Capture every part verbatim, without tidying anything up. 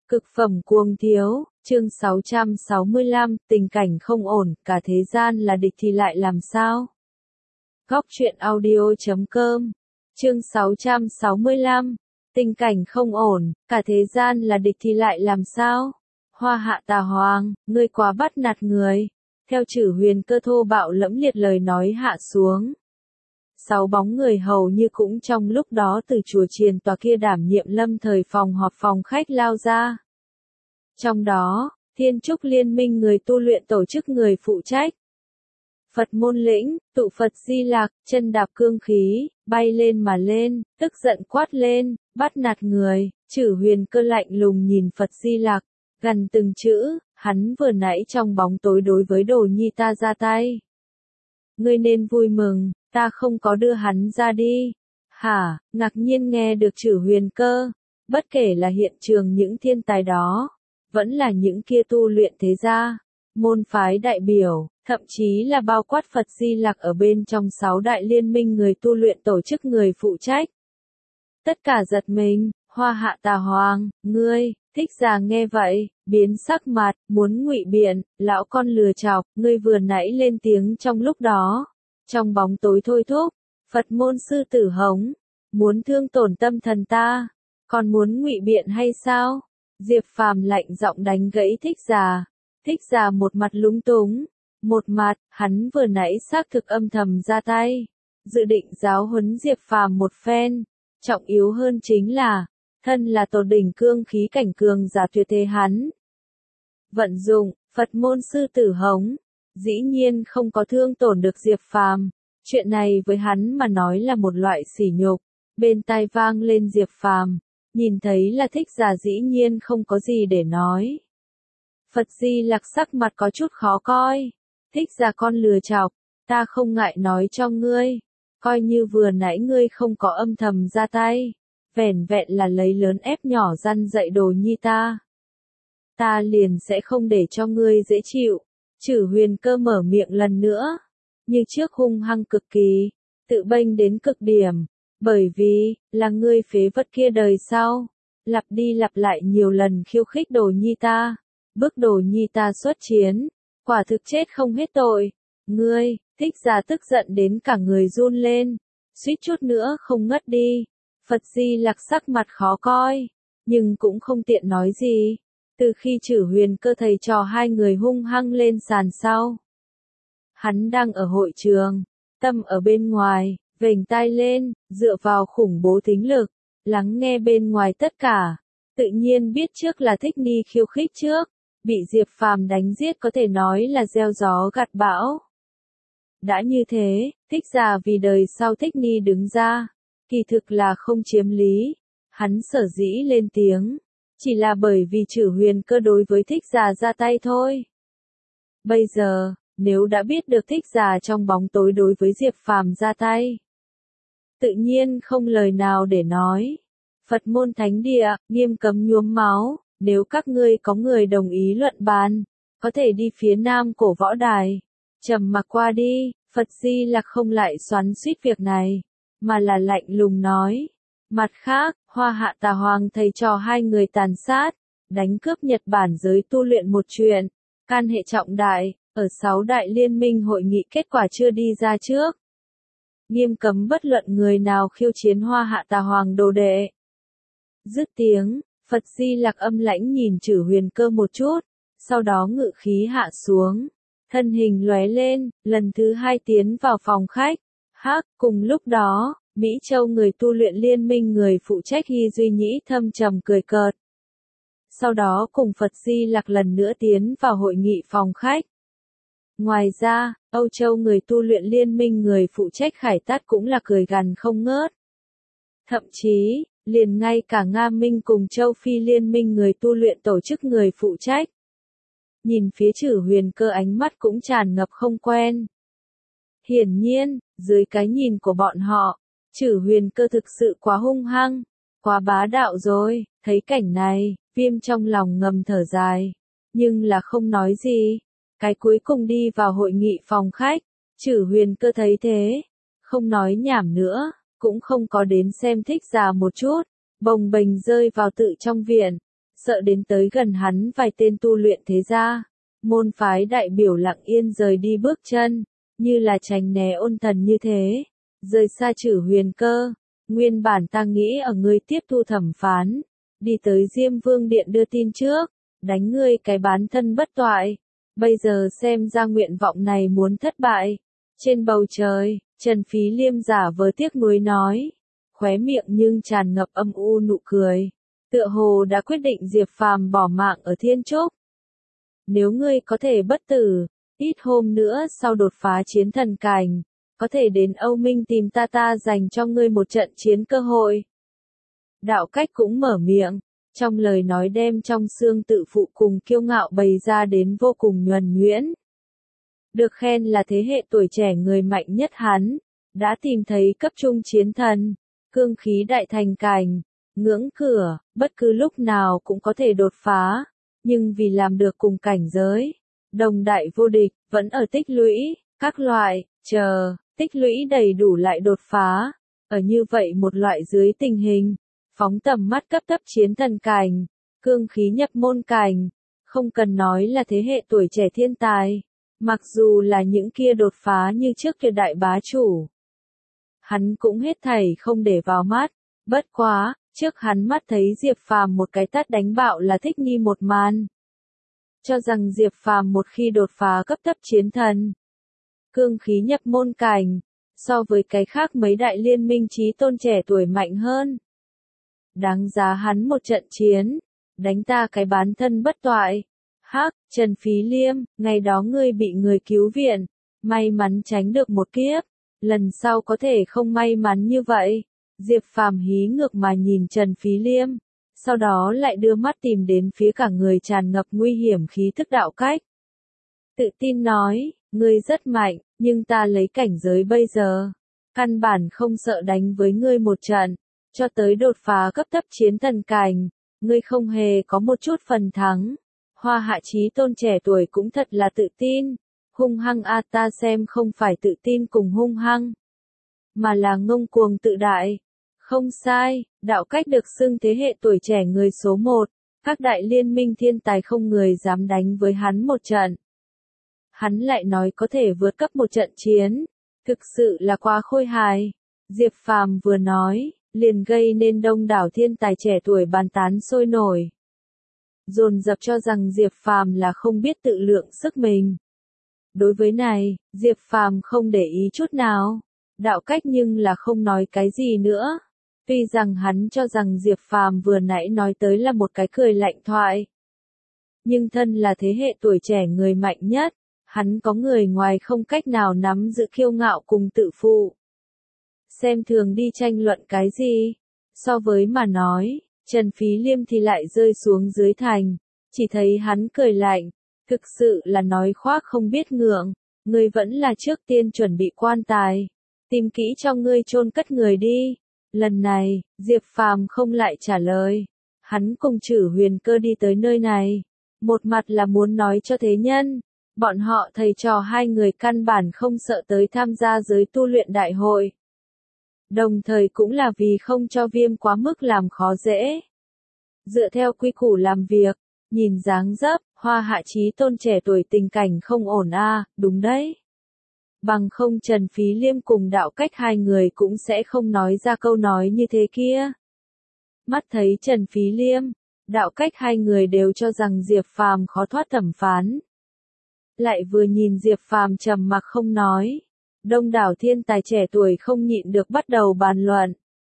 Cực phẩm cuồng thiếu, chương sáu trăm sáu mươi lăm, tình cảnh không ổn, cả thế gian là địch thì lại làm sao? Góc truyện audio chấm com, chương sáu trăm sáu mươi lăm, tình cảnh không ổn, cả thế gian là địch thì lại làm sao? Hoa Hạ Tà Hoàng, ngươi quá bắt nạt người. Theo Chử Huyền Cơ thô bạo lẫm liệt lời nói hạ xuống. Sáu bóng người hầu như cũng trong lúc đó từ chùa chiền tòa kia đảm nhiệm lâm thời phòng họp phòng khách lao ra. Trong đó, Thiên Trúc Liên minh người tu luyện tổ chức người phụ trách. Phật môn lĩnh, tụ Phật Di Lạc, chân đạp cương khí, bay lên mà lên, tức giận quát lên, bắt nạt người. Chử Huyền Cơ lạnh lùng nhìn Phật Di Lạc, gần từng chữ, hắn vừa nãy trong bóng tối đối với Đồ Nhi ta ra tay. Ngươi nên vui mừng, ta không có đưa hắn ra đi. Hả, ngạc nhiên nghe được Chử Huyền Cơ, bất kể là hiện trường những thiên tài đó, vẫn là những kia tu luyện thế gia, môn phái đại biểu, thậm chí là bao quát Phật Di Lặc ở bên trong sáu đại liên minh người tu luyện tổ chức người phụ trách. Tất cả giật mình, Hoa Hạ Tà Hoàng, ngươi, Thích Giả nghe vậy, biến sắc mặt, muốn ngụy biện, lão con lừa chọc, ngươi vừa nãy lên tiếng trong lúc đó. Trong bóng tối thôi thúc, Phật môn sư tử hống, muốn thương tổn tâm thần ta, còn muốn ngụy biện hay sao? Diệp Phàm lạnh giọng đánh gãy Thích Giả. Thích Giả một mặt lúng túng, một mặt, hắn vừa nãy xác thực âm thầm ra tay, dự định giáo huấn Diệp Phàm một phen, trọng yếu hơn chính là, thân là tổ đỉnh cương khí cảnh cường giả tuyệt thế hắn. Vận dụng, Phật môn sư tử hống, dĩ nhiên không có thương tổn được Diệp Phàm, chuyện này với hắn mà nói là một loại sỉ nhục. Bên tai vang lên Diệp Phàm, nhìn thấy là Thích Giả dĩ nhiên không có gì để nói. Phật Di Lặc sắc mặt có chút khó coi, Thích Giả con lừa chọc, ta không ngại nói cho ngươi, coi như vừa nãy ngươi không có âm thầm ra tay, vẻn vẹn là lấy lớn ép nhỏ răn dạy Đồ Nhi ta. Ta liền sẽ không để cho ngươi dễ chịu. Chử Huyền Cơ mở miệng lần nữa, như trước hung hăng cực kỳ, tự bênh đến cực điểm, bởi vì, là ngươi phế vật kia đời sau, lặp đi lặp lại nhiều lần khiêu khích Đồ Nhi ta, bức Đồ Nhi ta xuất chiến, quả thực chết không hết tội. Ngươi, Thích Giả tức giận đến cả người run lên, suýt chút nữa không ngất đi. Phật Di Lặc sắc mặt khó coi, nhưng cũng không tiện nói gì. Từ khi Chử Huyền Cơ thầy trò hai người hung hăng lên sàn sau, hắn đang ở hội trường, tâm ở bên ngoài, vểnh tai lên, dựa vào khủng bố thính lực, lắng nghe bên ngoài tất cả, tự nhiên biết trước là Thích Ni khiêu khích trước, bị Diệp Phàm đánh giết có thể nói là gieo gió gặt bão. Đã như thế, Thích Giả vì đời sau Thích Ni đứng ra, kỳ thực là không chiếm lý, hắn sở dĩ lên tiếng, chỉ là bởi vì Chử Huyền Cơ đối với Thích Giả ra tay thôi. Bây giờ, nếu đã biết được Thích Giả trong bóng tối đối với Diệp Phàm ra tay, tự nhiên không lời nào để nói. Phật môn thánh địa, nghiêm cấm nhuốm máu, nếu các ngươi có người đồng ý luận bàn, có thể đi phía nam cổ võ đài, trầm mặc qua đi. Phật Di Lặc không lại xoắn xuýt việc này, mà là lạnh lùng nói. Mặt khác, Hoa Hạ Tà Hoàng thầy trò hai người tàn sát, đánh cướp Nhật Bản giới tu luyện một chuyện, can hệ trọng đại, ở sáu đại liên minh hội nghị kết quả chưa đi ra trước. Nghiêm cấm bất luận người nào khiêu chiến Hoa Hạ Tà Hoàng đồ đệ. Dứt tiếng, Phật Di Lặc âm lãnh nhìn Chử Huyền Cơ một chút, sau đó ngự khí hạ xuống, thân hình lóe lên, lần thứ hai tiến vào phòng khách. Hắc, cùng lúc đó, Mỹ Châu người tu luyện liên minh người phụ trách Hy Duy Nhĩ thâm trầm cười cợt. Sau đó cùng Phật Di Lặc lần nữa tiến vào hội nghị phòng khách. Ngoài ra, Âu Châu người tu luyện liên minh người phụ trách Khải Tát cũng là cười gằn không ngớt. Thậm chí, liền ngay cả Nga Minh cùng Châu Phi liên minh người tu luyện tổ chức người phụ trách. Nhìn phía Chử Huyền Cơ ánh mắt cũng tràn ngập không quen. Hiển nhiên, dưới cái nhìn của bọn họ, Chử Huyền Cơ thực sự quá hung hăng, quá bá đạo rồi. Thấy cảnh này, Viêm trong lòng ngầm thở dài, nhưng là không nói gì. Cái cuối cùng đi vào hội nghị phòng khách, Chử Huyền Cơ thấy thế, không nói nhảm nữa, cũng không có đến xem Thích Giả một chút, bồng bềnh rơi vào tự trong viện. sợ đến tới gần hắn vài tên tu luyện thế gia. Môn phái đại biểu lặng yên rời đi bước chân, như là tránh né ôn thần như thế, rời xa Trử Huyền Cơ. Nguyên bản ta nghĩ ở ngươi tiếp thu thẩm phán, đi tới Diêm Vương Điện đưa tin trước, đánh ngươi cái bán thân bất toại. Bây giờ xem ra nguyện vọng này muốn thất bại. Trên bầu trời, Trần Phí Liêm giả vờ tiếc nuối nói, khóe miệng nhưng tràn ngập âm u nụ cười, tựa hồ đã quyết định Diệp Phàm bỏ mạng ở Thiên Trúc. Nếu ngươi có thể bất tử, ít hôm nữa sau đột phá chiến thần cảnh, có thể đến Âu Minh tìm ta ta dành cho ngươi một trận chiến cơ hội. Đạo Cách cũng mở miệng, trong lời nói đem trong xương tự phụ cùng kiêu ngạo bày ra đến vô cùng nhuần nhuyễn. Được khen là thế hệ tuổi trẻ người mạnh nhất hắn, đã tìm thấy cấp trung chiến thần, cương khí đại thành cảnh, ngưỡng cửa, bất cứ lúc nào cũng có thể đột phá, nhưng vì làm được cùng cảnh giới, đồng đại vô địch, vẫn ở tích lũy, các loại, chờ, tích lũy đầy đủ lại đột phá, ở như vậy một loại dưới tình hình, phóng tầm mắt cấp thấp chiến thần cảnh, cương khí nhập môn cảnh, không cần nói là thế hệ tuổi trẻ thiên tài, mặc dù là những kia đột phá như trước kia đại bá chủ. Hắn cũng hết thảy không để vào mắt, bất quá, trước hắn mắt thấy Diệp Phàm một cái tát đánh bạo là thích nghi một màn. Cho rằng Diệp Phàm một khi đột phá cấp thấp chiến thần, cương khí nhập môn cảnh, so với cái khác mấy đại liên minh chí tôn trẻ tuổi mạnh hơn. Đáng giá hắn một trận chiến, đánh ta cái bán thân bất toại. Hắc, Trần Phí Liêm, ngày đó ngươi bị người cứu viện, may mắn tránh được một kiếp, lần sau có thể không may mắn như vậy. Diệp Phàm hí ngược mà nhìn Trần Phí Liêm, sau đó lại đưa mắt tìm đến phía cả người tràn ngập nguy hiểm khí thức Đạo Cách. Tự tin nói, ngươi rất mạnh, nhưng ta lấy cảnh giới bây giờ, căn bản không sợ đánh với ngươi một trận, cho tới đột phá cấp thấp chiến thần cảnh, ngươi không hề có một chút phần thắng. Hoa Hạ Chí Tôn trẻ tuổi cũng thật là tự tin, hung hăng a ta xem không phải tự tin cùng hung hăng, mà là ngông cuồng tự đại. Không sai, Đạo Cách được xưng thế hệ tuổi trẻ người số một, các đại liên minh thiên tài không người dám đánh với hắn một trận. Hắn lại nói có thể vượt cấp một trận chiến, thực sự là quá khôi hài. Diệp Phàm vừa nói, liền gây nên đông đảo thiên tài trẻ tuổi bàn tán sôi nổi. Dồn dập cho rằng Diệp Phàm là không biết tự lượng sức mình. Đối với này, Diệp Phàm không để ý chút nào. Đạo Cách nhưng là không nói cái gì nữa. Tuy rằng hắn cho rằng Diệp Phàm vừa nãy nói tới là một cái cười lạnh thoại. Nhưng thân là thế hệ tuổi trẻ người mạnh nhất, hắn có người ngoài không cách nào nắm giữ kiêu ngạo cùng tự phụ. Xem thường đi tranh luận cái gì. So với mà nói, Trần Phí Liêm thì lại rơi xuống dưới thành, chỉ thấy hắn cười lạnh, thực sự là nói khoác không biết ngượng, ngươi vẫn là trước tiên chuẩn bị quan tài, tìm kỹ cho ngươi chôn cất người đi. Lần này, Diệp Phàm không lại trả lời, hắn cùng Trử Huyền Cơ đi tới nơi này, một mặt là muốn nói cho thế nhân, bọn họ thầy trò hai người căn bản không sợ tới tham gia giới tu luyện đại hội. Đồng thời cũng là vì không cho Viêm quá mức làm khó dễ. Dựa theo quy củ làm việc, nhìn dáng dấp, Hoa Hạ Chí Tôn trẻ tuổi tình cảnh không ổn a, à, đúng đấy. Bằng không Trần Phí Liêm cùng Đạo Cách hai người cũng sẽ không nói ra câu nói như thế kia. Mắt thấy Trần Phí Liêm, Đạo Cách hai người đều cho rằng Diệp Phàm khó thoát thẩm phán. Lại vừa nhìn Diệp Phàm trầm mặc không nói. Đông đảo thiên tài trẻ tuổi không nhịn được bắt đầu bàn luận.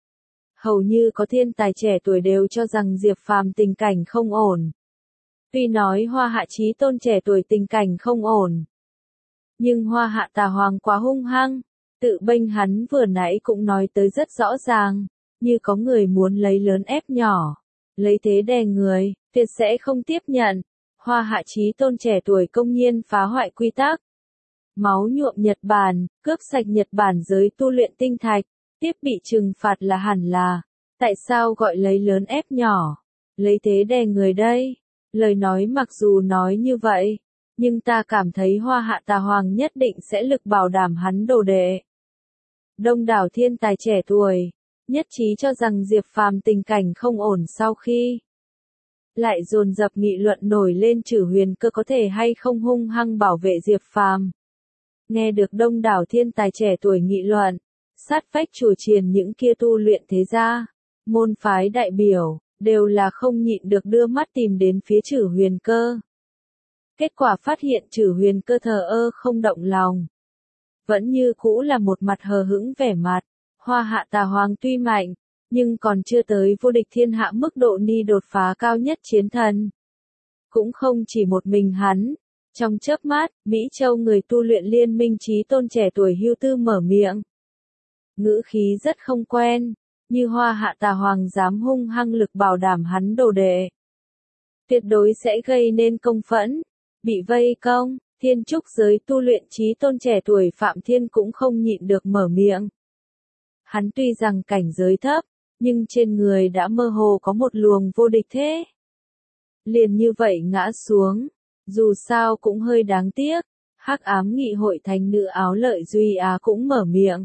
Hầu như có thiên tài trẻ tuổi đều cho rằng Diệp Phàm tình cảnh không ổn. Tuy nói Hoa Hạ Chí Tôn trẻ tuổi tình cảnh không ổn, nhưng Hoa Hạ Tà Hoàng quá hung hăng, tự bênh hắn vừa nãy cũng nói tới rất rõ ràng, như có người muốn lấy lớn ép nhỏ, lấy thế đè người, tuyệt sẽ không tiếp nhận. Hoa Hạ Chí Tôn trẻ tuổi công nhiên phá hoại quy tắc. Máu nhuộm Nhật Bản, cướp sạch Nhật Bản giới tu luyện tinh thạch, tiếp bị trừng phạt là hẳn là, tại sao gọi lấy lớn ép nhỏ, lấy thế đè người đây? Lời nói mặc dù nói như vậy, nhưng ta cảm thấy Hoa Hạ Tà Hoàng nhất định sẽ lực bảo đảm hắn đồ đệ. Đông đảo thiên tài trẻ tuổi, nhất trí cho rằng Diệp Phàm tình cảnh không ổn sau khi lại dồn dập nghị luận nổi lên Trử Huyền Cơ có thể hay không hung hăng bảo vệ Diệp Phàm. Nghe được đông đảo thiên tài trẻ tuổi nghị luận, sát vách chùa chiền những kia tu luyện thế gia, môn phái đại biểu, đều là không nhịn được đưa mắt tìm đến phía Trử Huyền Cơ. Kết quả phát hiện Trử Huyền Cơ thờ ơ không động lòng. Vẫn như cũ là một mặt hờ hững vẻ mặt, Hoa Hạ Tà Hoàng tuy mạnh, nhưng còn chưa tới vô địch thiên hạ mức độ ni đột phá cao nhất chiến thần. Cũng không chỉ một mình hắn. Trong chớp mắt, Mỹ Châu người tu luyện liên minh chí tôn trẻ tuổi Hưu Tư mở miệng. Ngữ khí rất không quen, như Hoa Hạ Tà Hoàng dám hung hăng lực bảo đảm hắn đồ đệ. Tuyệt đối sẽ gây nên công phẫn, bị vây công, thiên trúc giới tu luyện chí tôn trẻ tuổi Phạm Thiên cũng không nhịn được mở miệng. Hắn tuy rằng cảnh giới thấp, nhưng trên người đã mơ hồ có một luồng vô địch thế. Liền như vậy ngã xuống. Dù sao cũng hơi đáng tiếc, Hắc Ám Nghị hội thánh nữ Áo Lợi Duy Á cũng mở miệng.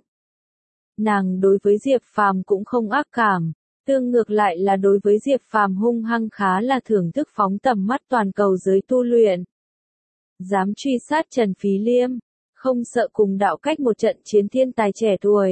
Nàng đối với Diệp Phàm cũng không ác cảm, tương ngược lại là đối với Diệp Phàm hung hăng khá là thưởng thức phóng tầm mắt toàn cầu giới tu luyện. Dám truy sát Trần Phí Liêm, không sợ cùng đạo cách một trận chiến thiên tài trẻ tuổi.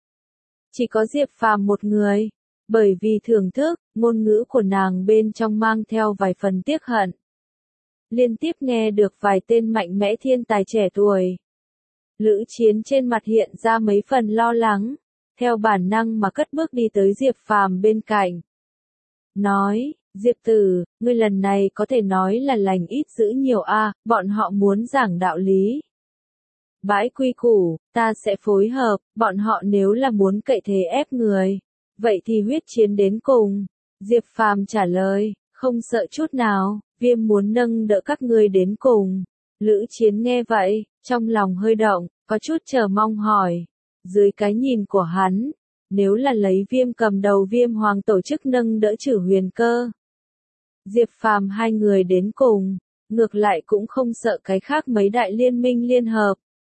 Chỉ có Diệp Phàm một người, bởi vì thưởng thức, ngôn ngữ của nàng bên trong mang theo vài phần tiếc hận. Liên tiếp nghe được vài tên mạnh mẽ thiên tài trẻ tuổi. Lữ Chiến trên mặt hiện ra mấy phần lo lắng, theo bản năng mà cất bước đi tới Diệp Phàm bên cạnh. Nói, Diệp Tử, ngươi lần này có thể nói là lành ít dữ nhiều a, bọn họ muốn giảng đạo lý. Bãi quy củ, ta sẽ phối hợp, bọn họ nếu là muốn cậy thế ép người, vậy thì huyết chiến đến cùng. Diệp Phàm trả lời, không sợ chút nào. Viêm muốn nâng đỡ các ngươi đến cùng. Lữ Chiến nghe vậy, trong lòng hơi động, có chút chờ mong hỏi. Dưới cái nhìn của hắn, nếu là lấy Viêm cầm đầu Viêm Hoàng tổ chức nâng đỡ Trử Huyền Cơ, Diệp Phàm hai người đến cùng, ngược lại cũng không sợ cái khác mấy đại liên minh liên hợp.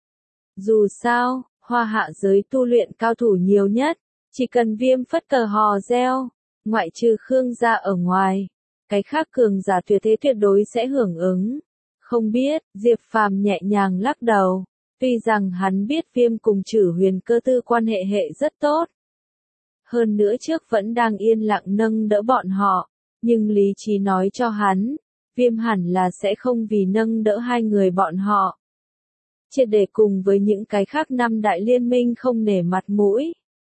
Dù sao, Hoa Hạ giới tu luyện cao thủ nhiều nhất, chỉ cần Viêm phất cờ hò reo, ngoại trừ Khương gia ở ngoài. Cái khác cường giả tuyệt thế tuyệt đối sẽ hưởng ứng. Không biết, Diệp Phàm nhẹ nhàng lắc đầu. Tuy rằng hắn biết Viêm cùng Trử Huyền Cơ tư quan hệ hệ rất tốt. Hơn nữa trước vẫn đang yên lặng nâng đỡ bọn họ. Nhưng lý trí nói cho hắn, Viêm hẳn là sẽ không vì nâng đỡ hai người bọn họ. Triệt để cùng với những cái khác năm đại liên minh không nể mặt mũi.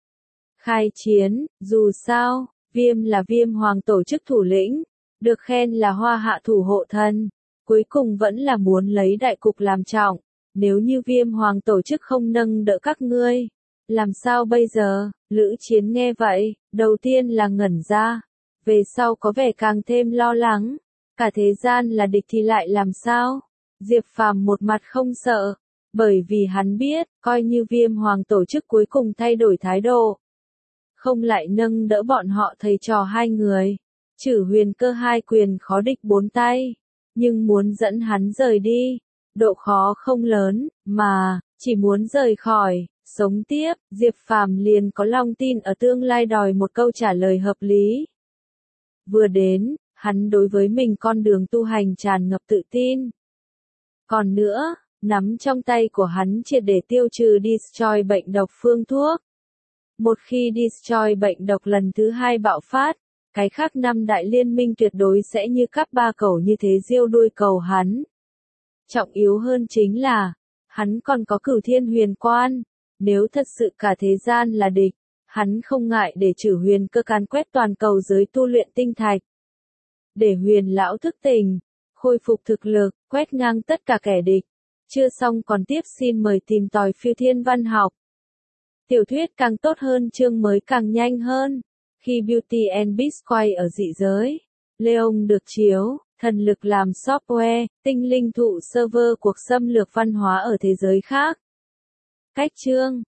Khai chiến, dù sao, Viêm là Viêm Hoàng tổ chức thủ lĩnh. Được khen là Hoa Hạ thủ hộ thân, cuối cùng vẫn là muốn lấy đại cục làm trọng, nếu như Viêm Hoàng tổ chức không nâng đỡ các ngươi, làm sao bây giờ? Lữ Chiến nghe vậy, đầu tiên là ngẩn ra, về sau có vẻ càng thêm lo lắng, cả thế gian là địch thì lại làm sao? Diệp Phàm một mặt không sợ, bởi vì hắn biết, coi như Viêm Hoàng tổ chức cuối cùng thay đổi thái độ, không lại nâng đỡ bọn họ thầy trò hai người. Trử Huyền Cơ hai quyền khó địch bốn tay, nhưng muốn dẫn hắn rời đi, độ khó không lớn, mà, chỉ muốn rời khỏi, sống tiếp, Diệp Phàm liền có lòng tin ở tương lai đòi một câu trả lời hợp lý. Vừa đến, hắn đối với mình con đường tu hành tràn ngập tự tin. Còn nữa, nắm trong tay của hắn triệt để tiêu trừ Destroy bệnh độc phương thuốc. Một khi Destroy bệnh độc lần thứ hai bạo phát, cái khác năm đại liên minh tuyệt đối sẽ như cắp ba cầu như thế diêu đuôi cầu hắn. Trọng yếu hơn chính là, hắn còn có Cửu Thiên Huyền Quan, nếu thật sự cả thế gian là địch, hắn không ngại để Trử Huyền Cơ càn quét toàn cầu giới tu luyện tinh thạch. Để Huyền lão thức tỉnh, khôi phục thực lực, quét ngang tất cả kẻ địch. Chưa xong còn tiếp xin mời tìm tòi phiêu thiên văn học. Tiểu thuyết càng tốt hơn chương mới càng nhanh hơn. Khi Beauty and Beast quay ở dị giới, Leon được chiếu, thần lực làm software, tinh linh thụ server cuộc xâm lược văn hóa ở thế giới khác. Cách chương